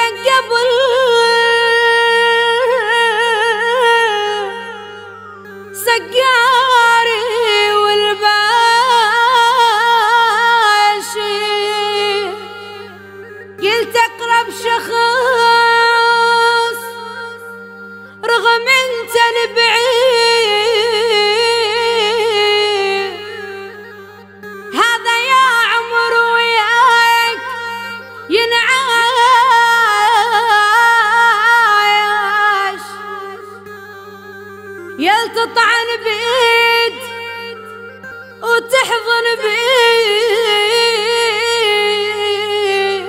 قبل سقاري والباشي، قلت اقرب شخص رغم انت البعيد، هذا يا عمر وياك ينعاش، يل تطعن بيد وتحضن بيد،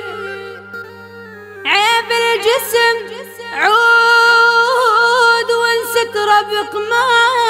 عيب الجسم عود وانستر بقماش.